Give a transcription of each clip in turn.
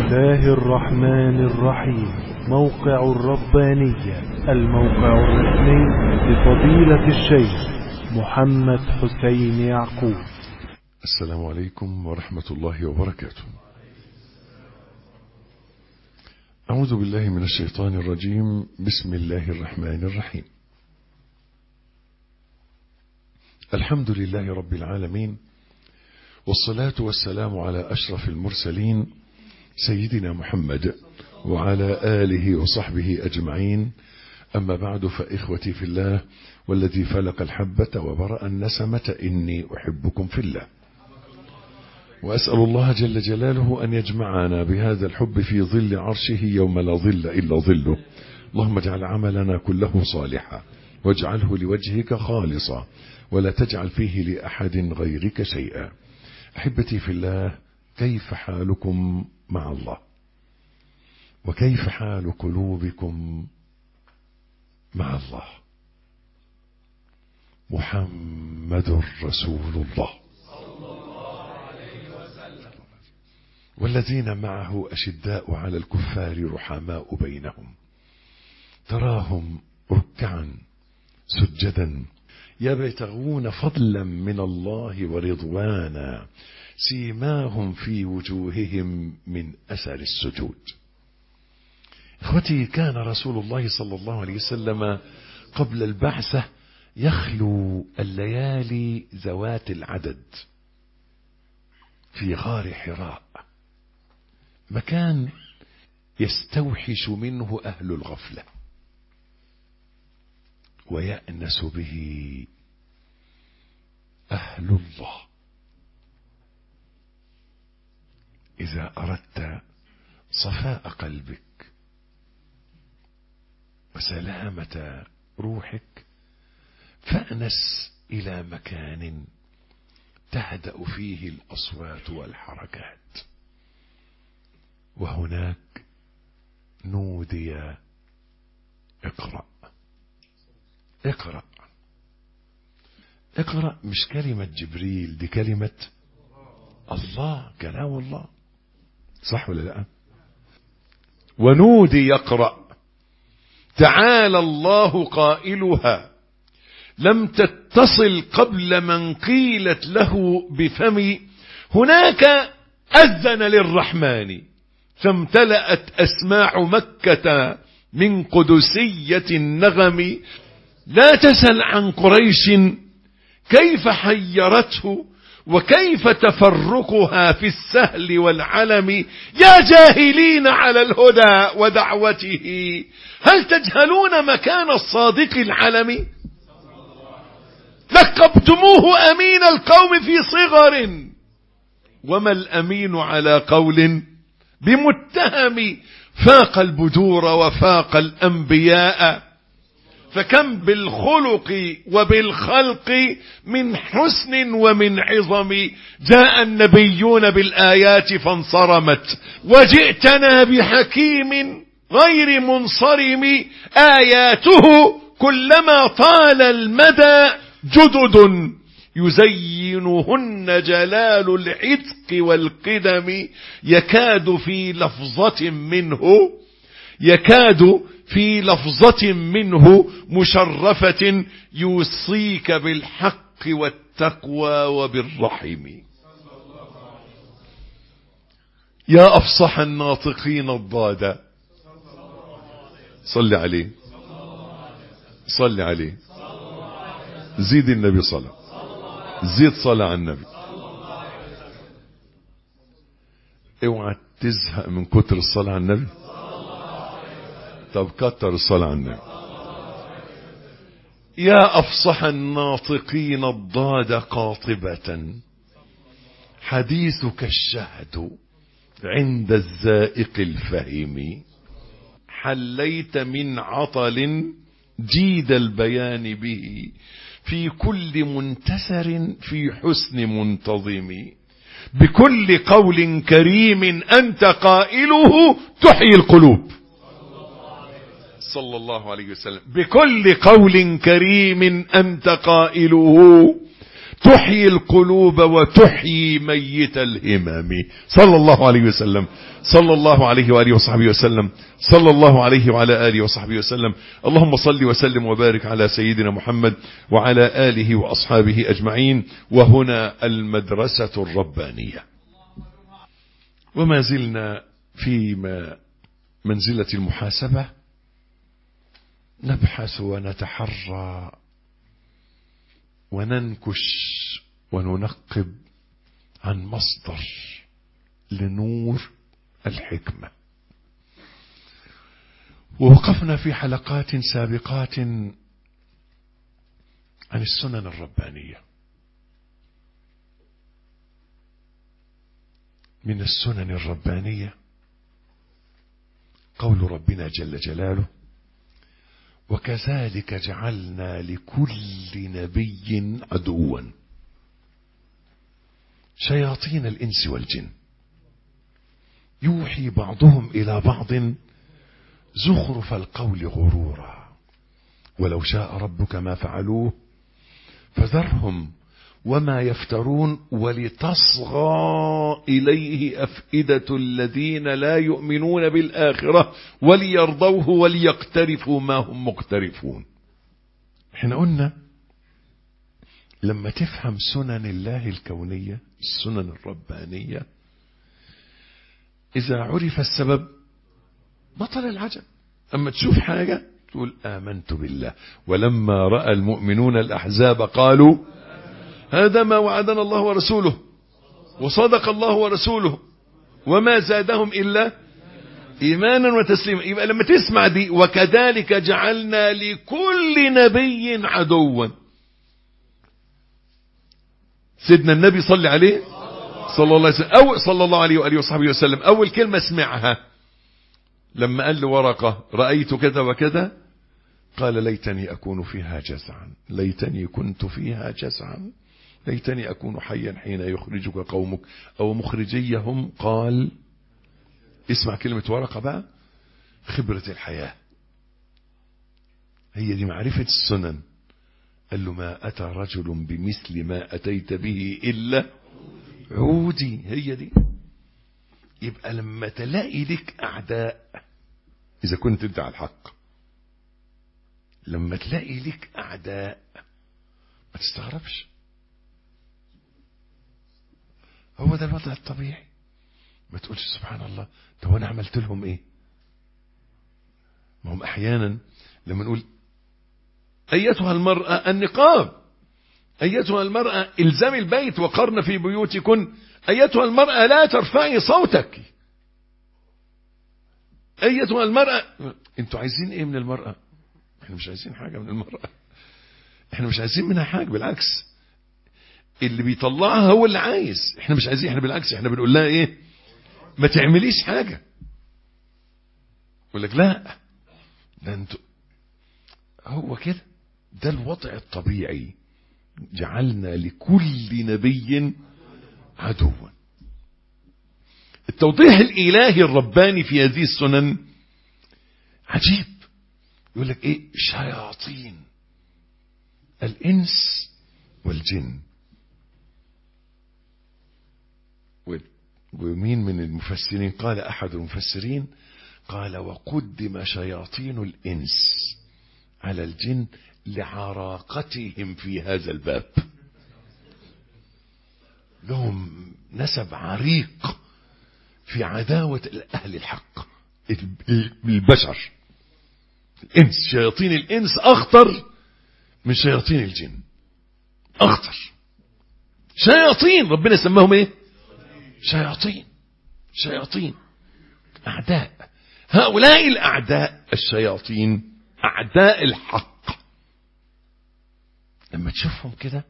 الله الرحمن الرحيم. موقع الربانية، الموقع الرسمي لفضيلة الشيخ محمد حسين يعقوب. السلام عليكم ورحمة الله وبركاته. أعوذ بالله من الشيطان الرجيم. بسم الله الرحمن الرحيم. الحمد لله رب العالمين، والصلاة والسلام على أشرف المرسلين سيدنا محمد وعلى آله وصحبه أجمعين. أما بعد، فإخوتي في الله والذي فلق الحبة وبرأ النسمة، إني أحبكم في الله، وأسأل الله جل جلاله أن يجمعنا بهذا الحب في ظل عرشه يوم لا ظل إلا ظله. اللهم اجعل عملنا كله صالحا، واجعله لوجهك خالصا، ولا تجعل فيه لأحد غيرك شيئا. أحبتي في الله، كيف حالكم مع الله؟ وكيف حال قلوبكم مع الله؟ محمد رسول الله والذين معه أشداء على الكفار رحماء بينهم، تراهم ركعا سجدا يبتغون فضلا من الله ورضوانا، سيماهم في وجوههم من أثر السجود. اخوتي، كان رسول الله صلى الله عليه وسلم قبل البعثة يخلو الليالي ذوات العدد في غار حراء، مكان يستوحش منه أهل الغفلة ويأنس به أهل الله. إذا أردت صفاء قلبك وسلامة روحك، فأنس إلى مكان تهدأ فيه الأصوات والحركات، وهناك نودي اقرأ. اقرأ اقرأ، مش كلمة جبريل، دي كلمة الله، كلام الله، صح ولا لا؟ ونودي يقرأ، تعالى الله قائلها، لم تتصل قبل من قيلت له بفمي، هناك أذن للرحمن فامتلأت أسماع مكة من قدسية النغم. لا تسل عن قريش كيف حيرته وكيف تفرقها في السهل والعلم، يا جاهلين على الهدى ودعوته، هل تجهلون مكان الصادق العلم؟ لقبتموه أمين القوم في صغر، وما الأمين على قول بمتهم، فاق البدور وفاق الأنبياء، فكم بالخلق وبالخلق من حسن ومن عظم، جاء النبيون بالآيات فانصرمت، وجئتنا بحكيم غير منصرم، آياته كلما طال المدى جدد، يزينهن جلال العتق والقدم، يكاد في لفظة منه مشرفة، يوصيك بالحق والتقوى وبالرحم. يا أفصح الناطقين الضاد، صل عليه، صل عليه، زيد النبي صلى، زيد صلى على النبي. اوعى تزهق من كتر الصلاة على النبي. طب كتر الصلاة على النبي. يا أفصح الناطقين الضاد قاطبة، حديثك الشهد عند الزائق الفهم، حليت من عطل جيد البيان به، في كل منتسر في حسن منتظم، بكل قول كريم أنت قائله تحيي القلوب، صلى الله عليه وسلم، بكل قول كريم أنت قائله تحيي القلوب وتحيي ميت الهمم. صلى الله عليه وسلم، صلى الله عليه وآله وصحبه وسلم، صلى الله عليه وعلى آله وصحبه وسلم. اللهم صل وسلم وبارك على سيدنا محمد وعلى آله وأصحابه أجمعين. وهنا المدرسة الربانية، وما زلنا في منزلة المحاسبة، نبحث ونتحرى وننكش وننقب عن مصدر لنور الحكمة. ووقفنا في حلقات سابقات عن السنن الربانية. من السنن الربانية قول ربنا جل جلاله: وكذلك جعلنا لكل نبي عدوا شياطين الإنس والجن يوحي بعضهم إلى بعض زخرف القول غرورا ولو شاء ربك ما فعلوه فذرهم وما يفترون ولتصغى إليه أفئدة الذين لا يؤمنون بالآخرة وليرضوه وليقترفوا ما هم مقترفون. احنا قلنا لما تفهم سنن الله الكونية، السنن الربانية، إذا عرف السبب بطل العجب. أما تشوف حاجة تقول آمنت بالله. ولما رأى المؤمنون الأحزاب قالوا هذا ما وعدنا الله ورسوله وصدق الله ورسوله وما زادهم إلا إيمانا وتسليما. يبقى لما تسمع دي وكذلك جعلنا لكل نبي عدوا، سيدنا النبي صلى عليه صلى الله عليه وسلم أو صلى الله عليه وآله وصحبه وسلم، أول كلمة سمعها لما قال له ورقة رأيت كذا وكذا قال ليتني أكون فيها جزعا، ليتني كنت فيها جزعا، ليتني أكون حيا حين يخرجك قومك أو مخرجيهم. قال اسمع كلمة ورقة بقى، خبرة الحياة، هي دي معرفة السنن. قال له ما أتى رجل بمثل ما أتيت به إلا عودي. هي دي. يبقى لما تلاقي لك أعداء، إذا كنت أنت على الحق، لما تلاقي لك أعداء ما تستغربش، هو ده الوضع الطبيعي. ما تقولش سبحان الله طب أنا عملت لهم إيه؟ ما هم أحيانا لما نقول أيتها المرأة النقاب، أيتها المرأة إلزام البيت وقرن في بيوتكن، أيتها المرأة لا ترفعي صوتك، أيتها المرأة. أنتوا عايزين إيه من المرأة؟ إحنا مش عايزين حاجة من المرأة، إحنا مش عايزين منها حاجة، بالعكس اللي بيطلعها هو اللي عايز. إحنا مش عايزين، إحنا بالعكس إحنا بنقول لها إيه؟ ما تعمليش حاجة. يقول لك لا ده أنتوا، هو كده، ده الوضع الطبيعي. جعلنا لكل نبي عدوا. التوضيح الإلهي الرباني في هذه السنن عجيب. يقول لك ايه؟ شياطين الإنس والجن. ومين من المفسرين قال؟ أحد المفسرين قال وقدم شياطين الإنس على الجن لعراقتهم في هذا الباب، لهم نسب عريق في عداوة أهل الحق البشر. الإنس، شياطين الإنس أخطر من شياطين الجن، أخطر. شياطين ربنا سماهم إيه؟ شياطين، شياطين أعداء. هؤلاء الأعداء الشياطين أعداء الحق. لما تشوفهم كده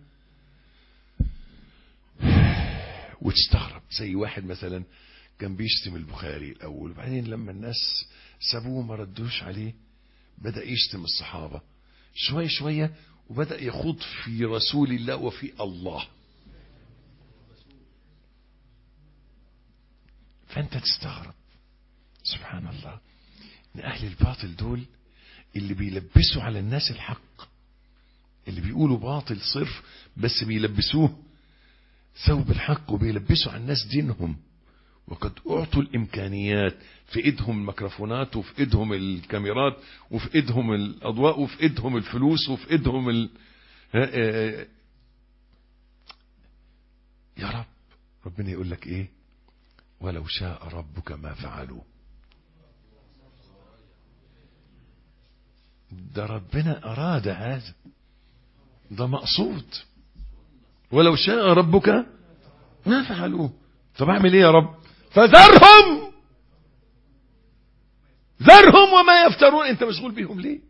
وتستغرب، زي واحد مثلا كان بيشتم البخاري الأول، وبعدين لما الناس سابوه ما ردوش عليه بدأ يشتم الصحابة شوية شوية، وبدأ يخوض في رسول الله وفي الله. فأنت تستغرب سبحان الله إن أهل الباطل دول اللي بيلبسوا على الناس الحق اللي بيقولوا باطل صرف بس بيلبسوه ثوب الحق وبيلبسوا على الناس دينهم، وقد أعطوا الإمكانيات، في إيدهم الميكروفونات وفي إيدهم الكاميرات وفي إيدهم الأضواء وفي إيدهم الفلوس وفي إيدهم يا رب، ربنا يقول لك إيه؟ ولو شاء ربك ما فعلوا. ده ربنا أراد هذا، ده مقصود. ولو شاء ربك ما فعلوه. طب أعمل إيه يا رب؟ فذرهم وما يفترون. أنت مشغول بيهم ليه؟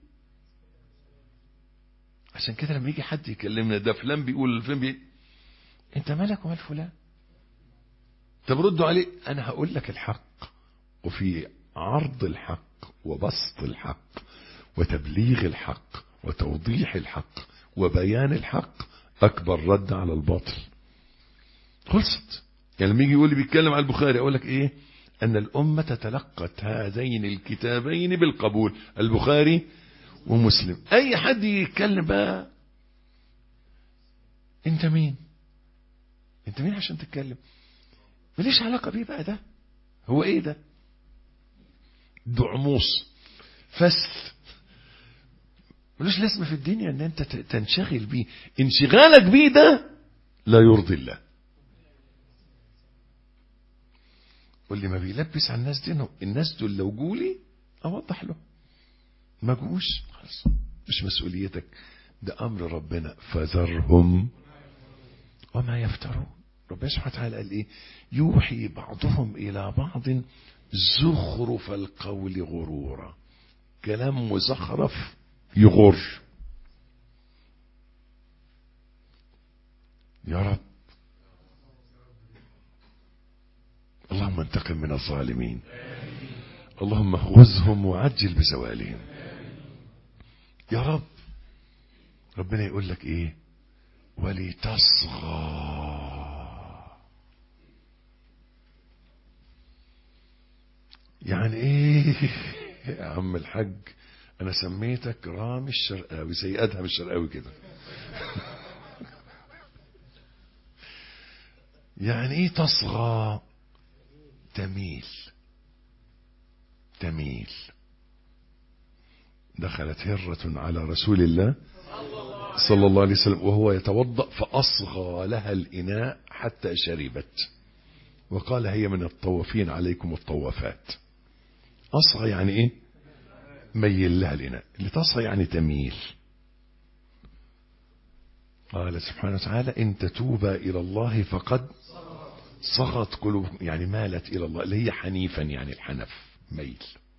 عشان كده لما يجي حد يكلمنا ده فلان بيقول فلان أنت مالك ومال فلان؟ طب ردوا عليه. أنا هقول لك الحق، وفي عرض الحق وبسط الحق وتبليغ الحق وتوضيح الحق وبيان الحق أكبر رد على الباطل. خلصت. يعني لما يجي يقول لي بيتكلم على البخاري أقول لك إيه؟ أن الأمة تلقت هذين الكتابين بالقبول، البخاري ومسلم. أي حد يتكلم بقى أنت مين؟ أنت مين عشان تتكلم؟ ماليش علاقة بيه بقى. ده هو إيه ده؟ دعموس فسل ملوش لازمة في الدنيا ان انت تنشغل بيه. انشغالك بيه ده لا يرضي الله. واللي ما بيلبس على الناس دينهم، الناس دول لو جولي اوضح له، ما جوش خلاص مش مسؤوليتك، ده امر ربنا. فذرهم وما يفترون. ربنا سبحانه وتعالى قال ايه؟ يوحي بعضهم الى بعض زخرف القول غرورا. كلام مزخرف يغر. يا رب اللهم انتقم من الظالمين، اللهم اخذهم وعجل بزوالهم يا رب. ربنا يقول لك ايه؟ ولتصغى. يعني ايه يا عم الحاج؟ انا سميتك رامي الشرقاوي زي ادهم الشرقاوي كده. يعني ايه تصغى؟ تميل. دخلت هرة على رسول الله صلى الله عليه وسلم وهو يتوضأ فأصغى لها الإناء حتى شربت، وقال هي من الطوافين عليكم الطوافات. أصغى يعني ايه؟ ميل لها الإناء. اللي تصغى يعني تميل. قال سبحانه وتعالى إن تتوبا إلى الله فقد صغت قلوبكم، يعني مالت إلى الله، اللي هي حنيفا يعني الحنف ميل.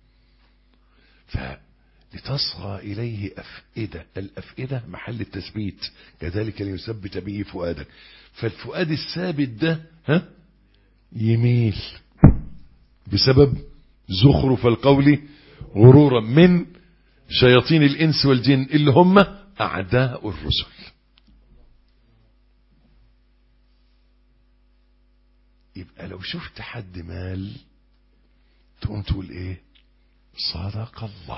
فلتصغى إليه أفئدة. الأفئدة محل التثبيت، كذلك ليثبت به فؤادك. فالفؤاد الثابت ده يميل بسبب زخرف القول غرورا من شياطين الإنس والجن اللي هم أعداء الرسل. يبقى لو شفت حد مال تقوم تقول ايه؟ صدق الله.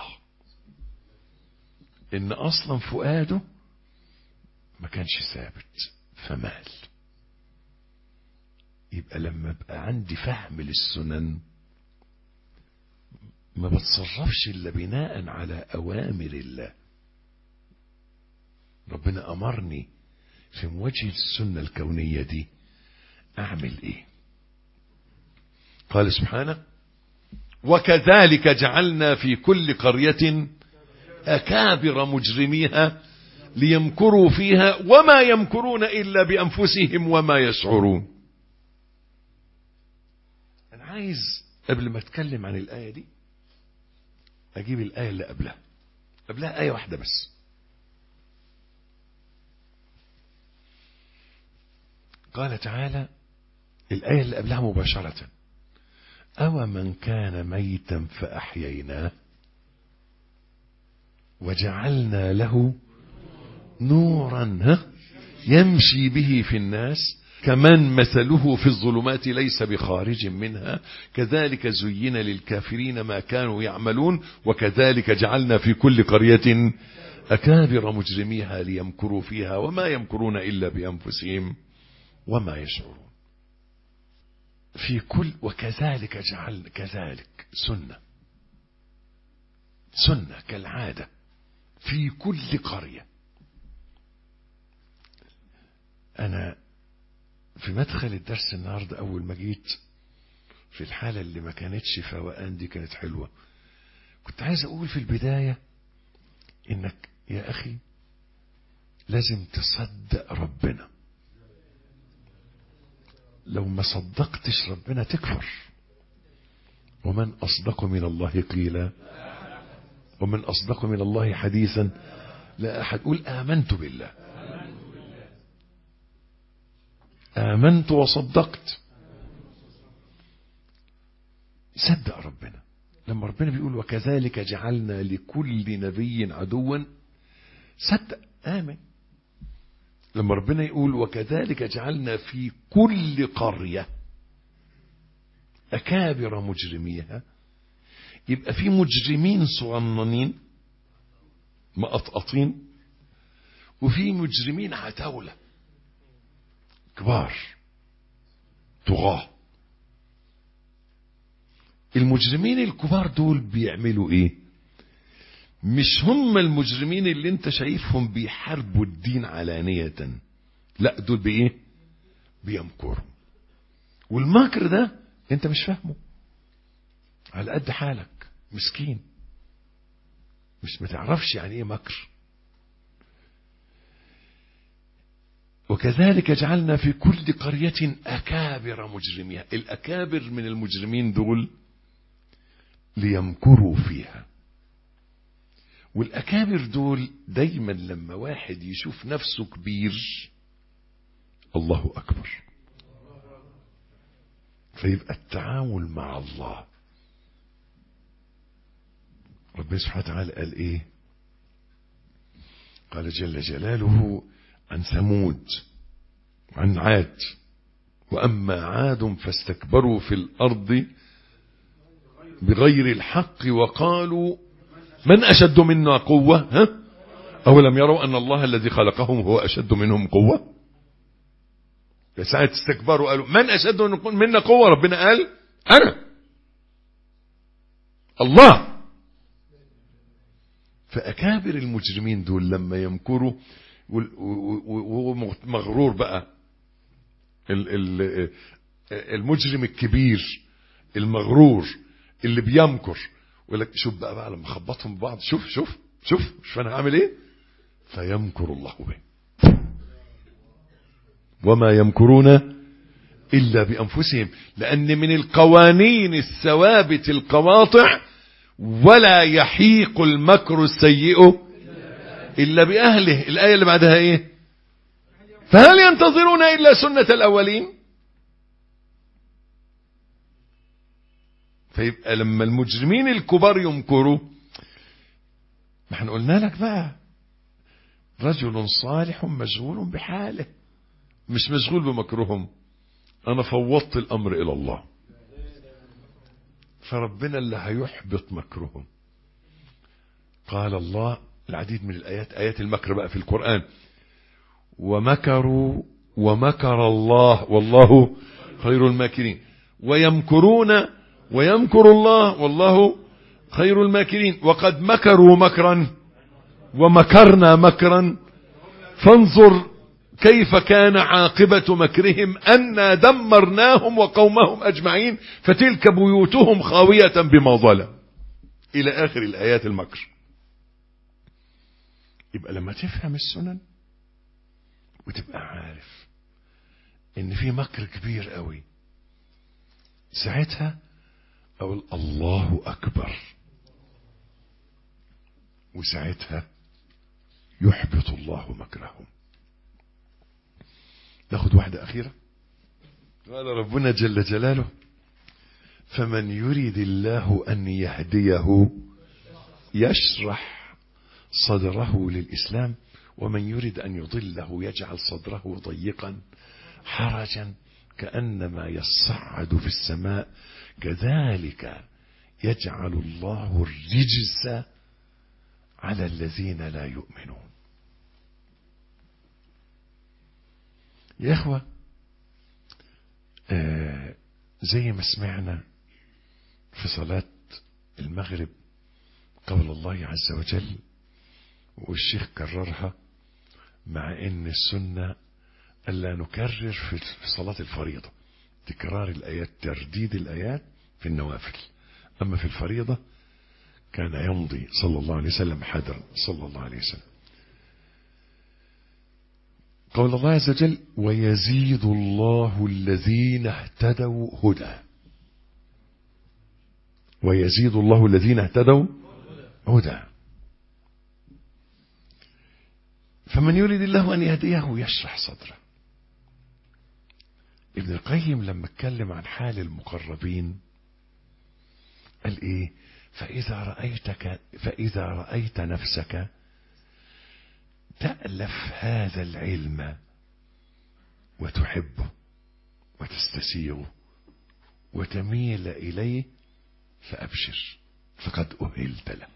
ان اصلا فؤاده ما كانش ثابت فمال. يبقى لما ابقى عندي فهم للسنن ما بتصرفش الا بناء على اوامر الله. ربنا امرني في مواجهة السنة الكونية دي اعمل ايه؟ قال سبحانه وكذلك جعلنا في كل قرية أكابر مجرميها ليمكروا فيها وما يمكرون إلا بأنفسهم وما يشعرون. أنا عايز قبل ما أتكلم عن الآية دي أجيب الآية اللي قبلها آية واحدة بس. قال تعالى الآية اللي قبلها مباشرة أو من كان ميتا فأحييناه وجعلنا له نورا يمشي به في الناس كمن مثله في الظلمات ليس بخارج منها كذلك زين للكافرين ما كانوا يعملون وكذلك جعلنا في كل قرية أكابر مجرميها ليمكروا فيها وما يمكرون إلا بأنفسهم وما يشعرون. في كل وكذلك جعلنا كذلك سنة كالعادة في كل قرية. أنا في مدخل الدرس النهاردة أول ما جيت في الحالة اللي ما كانتش فوقان دي كانت حلوة، كنت عايز أقول في البداية إنك يا أخي لازم تصدق ربنا. لو ما صدقتش ربنا تكفر. ومن أصدق من الله قيلا ومن أصدق من الله حديثا لا أحد. قول آمنت بالله، آمنت وصدقت. صدق ربنا. لما ربنا بيقول وكذلك جعلنا لكل نبي عدوا، صدق آمن. لما ربنا يقول وكذلك جعلنا في كل قرية أكابر مجرميها، يبقى في مجرمين صغننين مقطقطين وفي مجرمين عتاولة كبار طغاة. المجرمين الكبار دول بيعملوا ايه؟ مش هم المجرمين اللي انت شايفهم بيحاربوا الدين علانية، لا دول بايه؟ بيمكروا. والمكر ده انت مش فاهمه، على قد حالك مسكين، مش متعرفش يعني ايه مكر. وكذلك جعلنا في كل قرية أكابر مجرميها. الأكابر من المجرمين دول ليمكروا فيها. والأكابر دول دايما لما واحد يشوف نفسه كبير الله أكبر، فيبقى التعامل مع الله. ربنا سبحانه وتعالى قال ايه؟ قال جل جلاله عن ثمود عن عاد وأما عاد فاستكبروا في الأرض بغير الحق وقالوا من أشد منا قوة أولم يروا أن الله الذي خلقهم هو أشد منهم قوة. ساعة استكبروا قالوا من أشد منا قوة، ربنا قال أنا الله. فأكابر المجرمين دول لما يمكروا وهو مغرور بقى، المجرم الكبير المغرور اللي بيمكر ولك شوف بقى لما خبطهم ببعض، شوف انا هعمل ايه، فيمكر الله به وما يمكرون الا بانفسهم. لان من القوانين الثوابت القواطع ولا يحيق المكر السيء إلا بأهله. الآية اللي بعدها إيه؟ فهل ينتظرون إلا سنة الأولين. فيبقى لما المجرمين الكبار يمكروا، ما احنا قلنا لك بقى رجل صالح مشغول بحاله، مش مشغول بمكرهم. أنا فوضت الأمر إلى الله، فربنا اللي هيحبط مكرهم. قال الله العديد من الآيات، آيات المكر بقى في القرآن، ومكروا ومكر الله والله خير الماكرين، ويمكرون ويمكر الله والله خير الماكرين، وقد مكروا مكرا ومكرنا مكرا فانظر كيف كان عاقبة مكرهم أنا دمرناهم وقومهم أجمعين فتلك بيوتهم خاوية بما ظلم إلى آخر الآيات المكر. يبقى لما تفهم السنن وتبقى عارف ان في مكر كبير قوي، ساعتها اقول الله اكبر، وساعتها يحبط الله مكرهم. ناخد واحدة اخيرة. قال ربنا جل جلاله فمن يريد الله ان يهديه يشرح صدره للإسلام ومن يريد أن يضله يجعل صدره ضيقا حرجا كأنما يصعد في السماء كذلك يجعل الله الرجس على الذين لا يؤمنون. يا إخوة، زي ما سمعنا في صلاة المغرب قول الله عز وجل، والشيخ كررها، مع ان السنة ألا نكرر في صلاة الفريضة تكرار الآيات، ترديد الآيات في النوافل، أما في الفريضة كان يمضي صلى الله عليه وسلم حذرا صلى الله عليه وسلم. قول الله عز وجل: ويزيد الله الذين اهتدوا هدى. ويزيد الله الذين اهتدوا هدى. فمن يريد الله أن يهديه يشرح صدره. ابن القيم لما اتكلم عن حال المقربين قال ايه؟ فإذا رأيت نفسك تألف هذا العلم وتحبه وتستسيغه وتميل إليه فأبشر فقد أهلت له.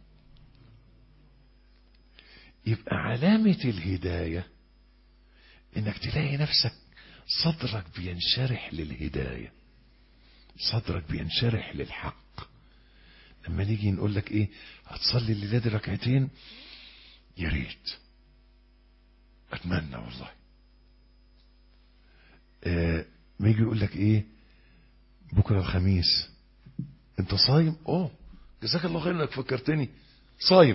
يبقى علامة الهداية انك تلاقي نفسك صدرك بينشرح للهداية، صدرك بينشرح للحق. لما نيجي نقول لك ايه، هتصلي الليلة دي ركعتين، يا ريت، اتمنى والله. ما يجي يقول لك ايه، بكرة الخميس انت صايم؟ جزاك الله خير انك فكرتني، صايم،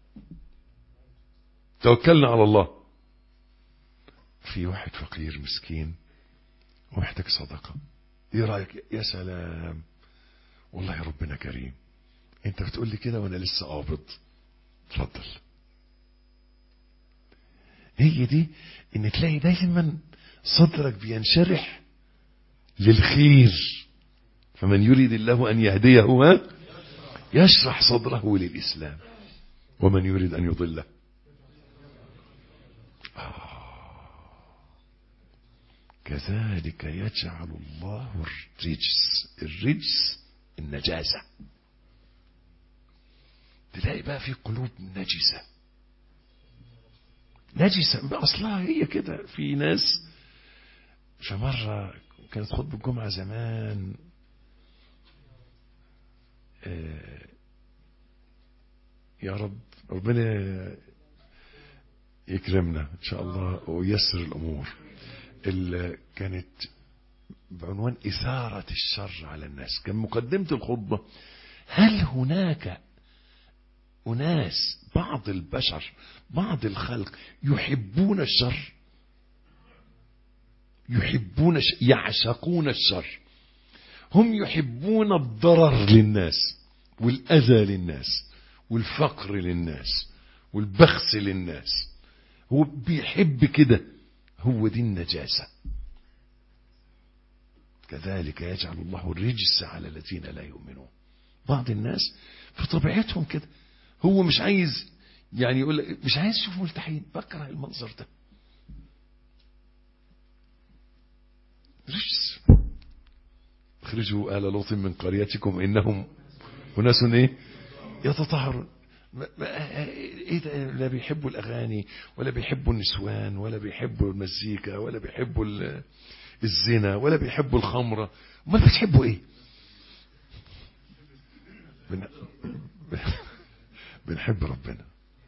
توكلنا على الله. في واحد فقير مسكين ومحتاج صدقة، ايه رأيك؟ يا سلام والله ربنا كريم، انت بتقول لي كده وانا لسه قابض، اتفضل. هي دي ان تلاقي دايما صدرك بينشرح للخير. فمن يريد الله ان يهديه يشرح صدره للإسلام، ومن يريد ان يضله كذلك يجعل الله الرجس النجاسة. تلاقي بقى في قلوب نجسة أصلها هي كده. في ناس، فمرة كانت خطبة الجمعة زمان، يا رب ربنا يكرمنا إن شاء الله وييسر الأمور، اللي كانت بعنوان إثارة الشر على الناس. كان مقدمة الخطبة: هل هناك أناس، بعض البشر، بعض الخلق يحبون الشر، يعشقون الشر، هم يحبون الضرر للناس والأذى للناس والفقر للناس والبخس للناس، هو بيحب كده، هو دي النجاسة. كذلك يجعل الله الرجس على الذين لا يؤمنون. بعض الناس في طبيعتهم كده، هو مش عايز، يعني يقول مش عايز يشوف ملتحين، بكره المنظر ده، رجس. اخرجوا آل لوط من قريتكم إنهم أناس يتطهرون. ايه ده؟ لا بيحبوا الاغاني ولا بيحبوا النسوان ولا بيحبوا المزيكا ولا بيحبوا الزنا ولا بيحبوا الخمره. امال بتحبوا ايه؟ بنحب ربنا.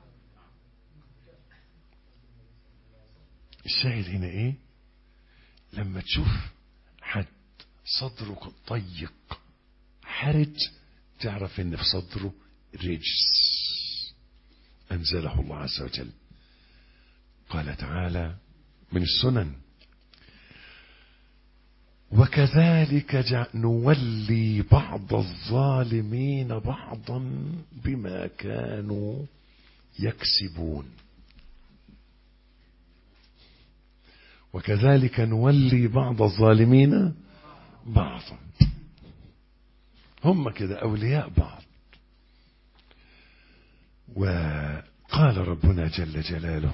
الشاهد هنا ايه؟ لما تشوف حد صدره ضيق حرج، تعرف ان في صدره رجس أنزله الله عز وجل. قال تعالى من السنن: وكذلك نولي بعض الظالمين بعضا بما كانوا يكسبون. وكذلك نولي بعض الظالمين بعضا، هم كده أولياء بعض. وقال ربنا جل جلاله: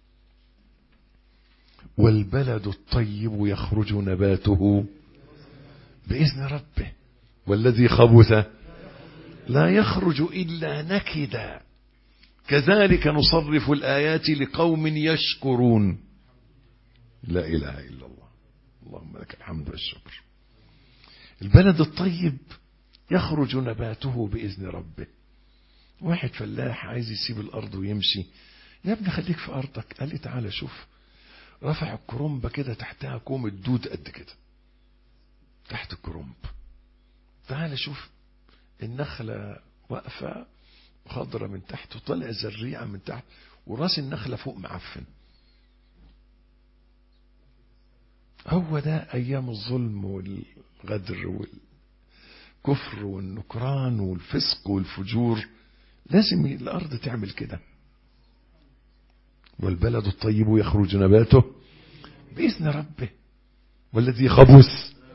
والبلد الطيب يخرج نباته بإذن ربه والذي خبث لا يخرج إلا نكدا كذلك نصرف الآيات لقوم يشكرون. لا إله إلا الله. اللهم لك الحمد والشكر. البلد الطيب يخرج نباته بإذن ربه. واحد فلاح عايز يسيب الأرض ويمشي، يا ابني خليك في أرضك. قال لي تعالى شوف، رفع الكرنبة كده تحتها كوم الدود قد كده تحت الكرنب. تعالى شوف النخلة واقفة خضرة من تحت وطلع زريعة من تحت وراس النخلة فوق معفن. هو ده أيام الظلم والغدر والكفر والنكران والفسق والفجور. لازم الأرض تعمل كده. والبلد الطيب يخرج نباته بإذن ربه والذي خبث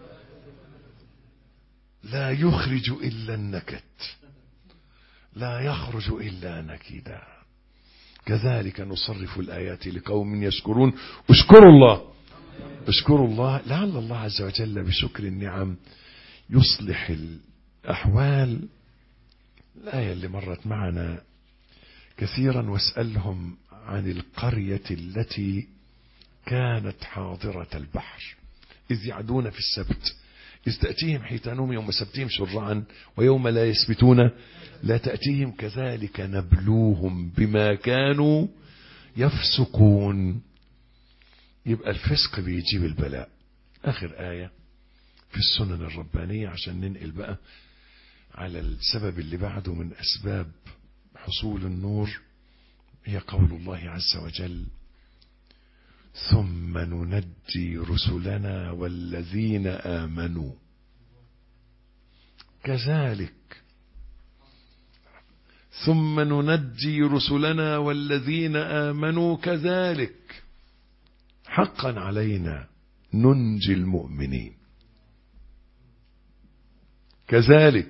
لا يخرج إلا النكت لا يخرج إلا نكدا. كذلك نصرف الآيات لقوم يشكرون. اشكروا الله، اشكروا الله، لعل الله عز وجل بشكر النعم يصلح الأحوال. الآية اللي مرت معنا كثيرا: واسألهم عن القرية التي كانت حاضرة البحر إذ يعدون في السبت إذ تأتيهم حيتانهم يوم سبتهم شرعا ويوم لا يسبتون لا تأتيهم كذلك نبلوهم بما كانوا يفسقون. يبقى الفسق بيجيب البلاء. آخر آية في السنن الربانية عشان ننقل بقى على السبب اللي بعده من أسباب حصول النور، هي قول الله عز وجل: ثم ننجي رسلنا والذين آمنوا كذلك. ثم ننجي رسلنا والذين آمنوا كذلك حقا علينا ننجي المؤمنين. كذلك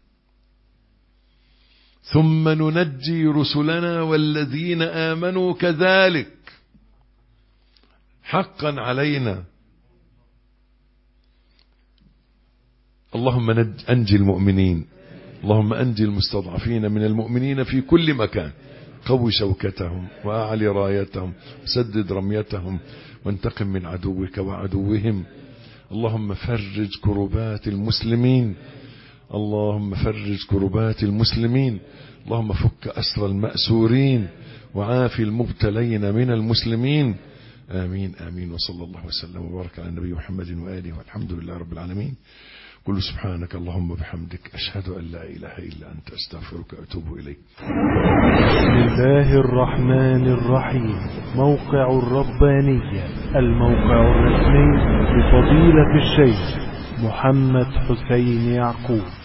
ثم ننجي رسلنا والذين آمنوا كذلك حقا علينا. اللهم أنجي المؤمنين، اللهم أنجي المستضعفين من المؤمنين في كل مكان، قوي شوكتهم وأعلي رايتهم سدد رميتهم وانتقم من عدوك وعدوهم. اللهم فرج كربات المسلمين، اللهم فرج كربات المسلمين، اللهم فك أسر المأسورين وعافي المبتلين من المسلمين. آمين آمين. وصلى الله وسلم وبارك على النبي محمد وآله والحمد لله رب العالمين. قل سبحانك اللهم وبحمدك أشهد أن لا إله إلا أنت أستغفرك وأتوب إليك. بسم الله الرحمن الرحيم. موقع الربانية، الموقع الرسمي لفضيلة الشيخ محمد حسين يعقوب.